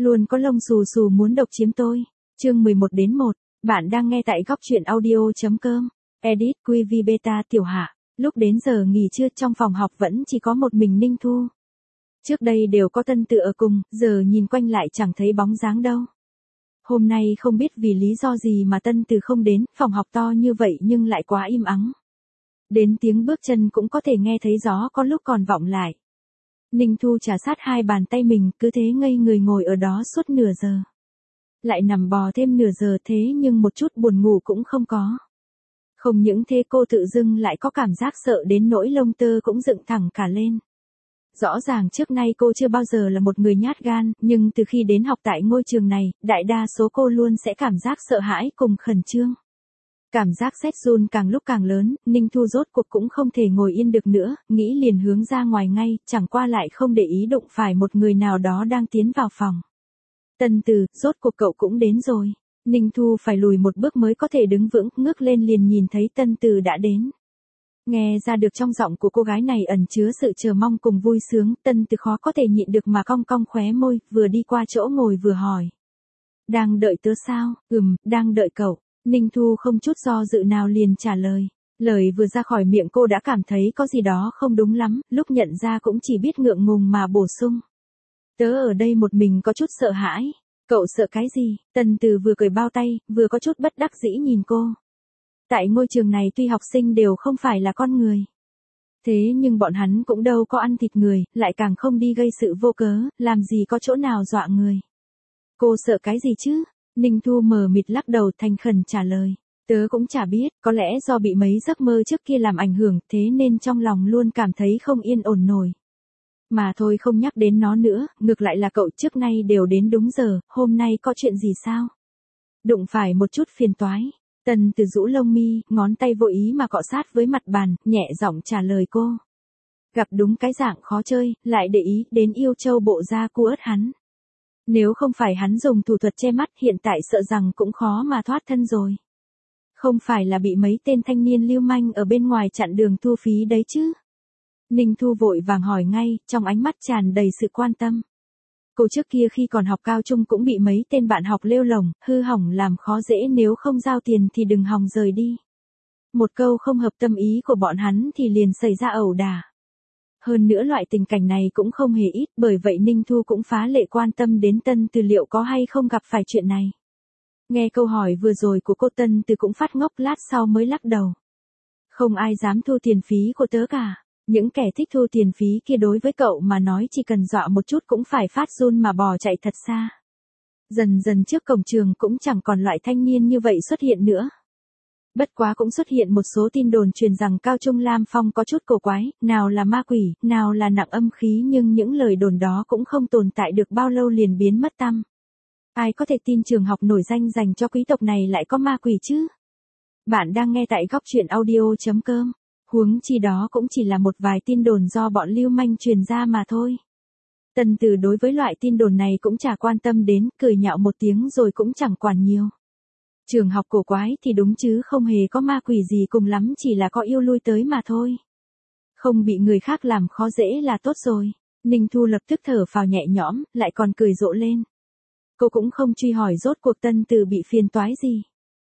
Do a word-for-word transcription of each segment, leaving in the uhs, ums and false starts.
Luôn có lông xù xù muốn độc chiếm tôi. Chương mười một đến một. Bạn đang nghe tại góc truyện audio.com. Edit quy vê beta tiểu hạ. Lúc đến giờ nghỉ trưa trong phòng học vẫn chỉ có một mình Ninh Thu. Trước đây đều có Tân Từ ở cùng, giờ nhìn quanh lại chẳng thấy bóng dáng đâu. Hôm nay không biết vì lý do gì mà Tân Từ không đến, phòng học to như vậy nhưng lại quá im ắng. Đến tiếng bước chân cũng có thể nghe thấy gió có lúc còn vọng lại. Ninh Thu trà sát hai bàn tay mình, cứ thế ngây người ngồi ở đó suốt nửa giờ. Lại nằm bò thêm nửa giờ thế nhưng một chút buồn ngủ cũng không có. Không những thế cô tự dưng lại có cảm giác sợ đến nỗi lông tơ cũng dựng thẳng cả lên. Rõ ràng trước nay cô chưa bao giờ là một người nhát gan, nhưng từ khi đến học tại ngôi trường này, đại đa số cô luôn sẽ cảm giác sợ hãi cùng khẩn trương. Cảm giác rét run càng lúc càng lớn, Ninh Thu rốt cuộc cũng không thể ngồi yên được nữa, nghĩ liền hướng ra ngoài ngay, chẳng qua lại không để ý đụng phải một người nào đó đang tiến vào phòng. Tân Từ, rốt cuộc cậu cũng đến rồi. Ninh Thu phải lùi một bước mới có thể đứng vững, ngước lên liền nhìn thấy Tân Từ đã đến. Nghe ra được trong giọng của cô gái này ẩn chứa sự chờ mong cùng vui sướng, Tân Từ khó có thể nhịn được mà cong cong khóe môi, vừa đi qua chỗ ngồi vừa hỏi. Đang đợi tớ sao? Ừm, đang đợi cậu. Ninh Thu không chút do dự nào liền trả lời. Lời vừa ra khỏi miệng cô đã cảm thấy có gì đó không đúng lắm, lúc nhận ra cũng chỉ biết ngượng ngùng mà bổ sung. Tớ ở đây một mình có chút sợ hãi. Cậu sợ cái gì? Tân Từ vừa cười bao tay, vừa có chút bất đắc dĩ nhìn cô. Tại ngôi trường này tuy học sinh đều không phải là con người. Thế nhưng bọn hắn cũng đâu có ăn thịt người, lại càng không đi gây sự vô cớ, làm gì có chỗ nào dọa người. Cô sợ cái gì chứ? Ninh Thu mờ mịt lắc đầu thành khẩn trả lời. Tớ cũng chả biết, có lẽ do bị mấy giấc mơ trước kia làm ảnh hưởng, thế nên trong lòng luôn cảm thấy không yên ổn nổi. Mà thôi không nhắc đến nó nữa, ngược lại là cậu trước nay đều đến đúng giờ, hôm nay có chuyện gì sao? Đụng phải một chút phiền toái. Tần Từ rũ lông mi, ngón tay vô ý mà cọ sát với mặt bàn, nhẹ giọng trả lời cô. Gặp đúng cái dạng khó chơi, lại để ý đến yêu châu bộ da cu ớt hắn. Nếu không phải hắn dùng thủ thuật che mắt hiện tại sợ rằng cũng khó mà thoát thân rồi. Không phải là bị mấy tên thanh niên lưu manh ở bên ngoài chặn đường thu phí đấy chứ? Ninh Thu vội vàng hỏi ngay, trong ánh mắt tràn đầy sự quan tâm. Cô trước kia khi còn học cao trung cũng bị mấy tên bạn học lêu lổng, hư hỏng làm khó dễ nếu không giao tiền thì đừng hòng rời đi. Một câu không hợp tâm ý của bọn hắn thì liền xảy ra ẩu đả. Hơn nữa loại tình cảnh này cũng không hề ít, bởi vậy Ninh Thu cũng phá lệ quan tâm đến Tân Từ liệu có hay không gặp phải chuyện này. Nghe câu hỏi vừa rồi của cô, Tân Từ cũng phát ngốc, lát sau mới lắc đầu. Không ai dám thu tiền phí của tớ cả. Những kẻ thích thu tiền phí kia đối với cậu mà nói chỉ cần dọa một chút cũng phải phát run mà bò chạy thật xa. Dần dần trước cổng trường cũng chẳng còn loại thanh niên như vậy xuất hiện nữa. Bất quá cũng xuất hiện một số tin đồn truyền rằng cao trung Lam Phong có chút cổ quái, nào là ma quỷ, nào là nặng âm khí, nhưng những lời đồn đó cũng không tồn tại được bao lâu liền biến mất tăm. Ai có thể tin trường học nổi danh dành cho quý tộc này lại có ma quỷ chứ? Bạn đang nghe tại góc truyện audio.com. Huống chi đó cũng chỉ là một vài tin đồn do bọn lưu manh truyền ra mà thôi. Tần Từ đối với loại tin đồn này cũng chả quan tâm đến, cười nhạo một tiếng rồi cũng chẳng quản nhiều. Trường học cổ quái thì đúng chứ không hề có ma quỷ gì, cùng lắm chỉ là có yêu lui tới mà thôi. Không bị người khác làm khó dễ là tốt rồi. Ninh Thu lập tức thở phào nhẹ nhõm, lại còn cười rộ lên. Cô cũng không truy hỏi rốt cuộc Tân Từ bị phiền toái gì.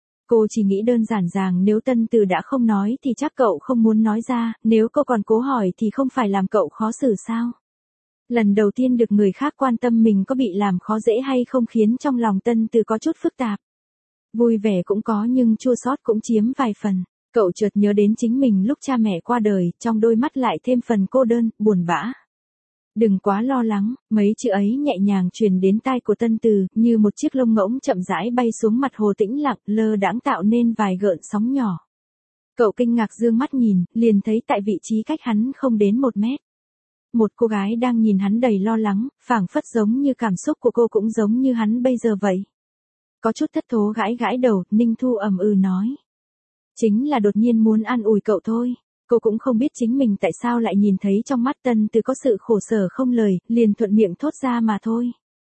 Cô chỉ nghĩ đơn giản rằng nếu Tân Từ đã không nói thì chắc cậu không muốn nói ra, nếu cô còn cố hỏi thì không phải làm cậu khó xử sao? Lần đầu tiên được người khác quan tâm mình có bị làm khó dễ hay không khiến trong lòng Tân Từ có chút phức tạp. Vui vẻ cũng có nhưng chua xót cũng chiếm vài phần. Cậu chợt nhớ đến chính mình lúc cha mẹ qua đời, trong đôi mắt lại thêm phần cô đơn, buồn bã. Đừng quá lo lắng, mấy chữ ấy nhẹ nhàng truyền đến tai của Tân Từ, như một chiếc lông ngỗng chậm rãi bay xuống mặt hồ tĩnh lặng, lơ đãng tạo nên vài gợn sóng nhỏ. Cậu kinh ngạc dương mắt nhìn, liền thấy tại vị trí cách hắn không đến một mét. Một cô gái đang nhìn hắn đầy lo lắng, phảng phất giống như cảm xúc của cô cũng giống như hắn bây giờ vậy. Có chút thất thố gãi gãi đầu, Ninh Thu ầm ừ nói. Chính là đột nhiên muốn an ủi cậu thôi. Cô cũng không biết chính mình tại sao lại nhìn thấy trong mắt Tân Từ có sự khổ sở không lời, liền thuận miệng thốt ra mà thôi.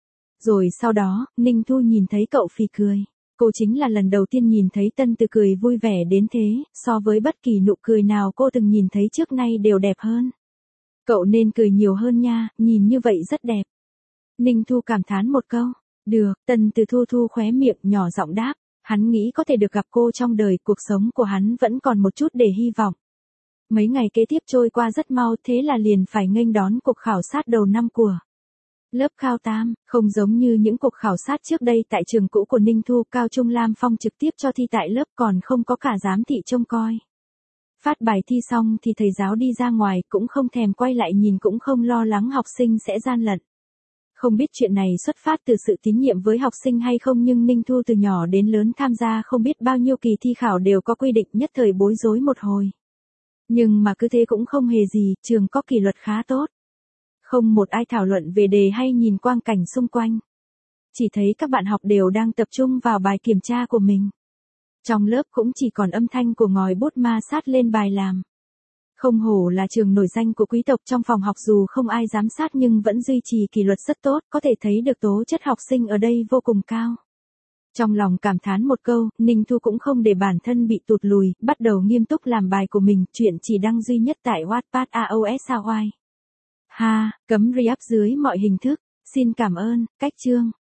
Rồi sau đó, Ninh Thu nhìn thấy cậu phì cười. Cô chính là lần đầu tiên nhìn thấy Tân Từ cười vui vẻ đến thế, so với bất kỳ nụ cười nào cô từng nhìn thấy trước nay đều đẹp hơn. Cậu nên cười nhiều hơn nha, nhìn như vậy rất đẹp. Ninh Thu cảm thán một câu. Được, Tần Từ Thu thu khóe miệng nhỏ giọng đáp. Hắn nghĩ có thể được gặp cô trong đời, cuộc sống của hắn vẫn còn một chút để hy vọng. Mấy ngày kế tiếp trôi qua rất mau, thế là liền phải nghênh đón cuộc khảo sát đầu năm của lớp Khao Tam. Không giống như những cuộc khảo sát trước đây tại trường cũ của Ninh Thu, Cao Trung Lam Phong trực tiếp cho thi tại lớp, còn không có cả giám thị trông coi. Phát bài thi xong thì thầy giáo đi ra ngoài, cũng không thèm quay lại nhìn, cũng không lo lắng học sinh sẽ gian lận. Không biết chuyện này xuất phát từ sự tín nhiệm với học sinh hay không, nhưng Ninh Thu từ nhỏ đến lớn tham gia không biết bao nhiêu kỳ thi khảo đều có quy định, nhất thời bối rối một hồi. Nhưng mà cứ thế cũng không hề gì, trường có kỷ luật khá tốt. Không một ai thảo luận về đề hay nhìn quang cảnh xung quanh. Chỉ thấy các bạn học đều đang tập trung vào bài kiểm tra của mình. Trong lớp cũng chỉ còn âm thanh của ngòi bút ma sát lên bài làm. Không hổ là trường nổi danh của quý tộc, trong phòng học dù không ai giám sát nhưng vẫn duy trì kỷ luật rất tốt, có thể thấy được tố chất học sinh ở đây vô cùng cao. Trong lòng cảm thán một câu, Ninh Thu cũng không để bản thân bị tụt lùi, bắt đầu nghiêm túc làm bài của mình, chuyện chỉ đăng duy nhất tại Wattpad a o s Hawaii. Ha, cấm re-up dưới mọi hình thức. Xin cảm ơn, cách chương.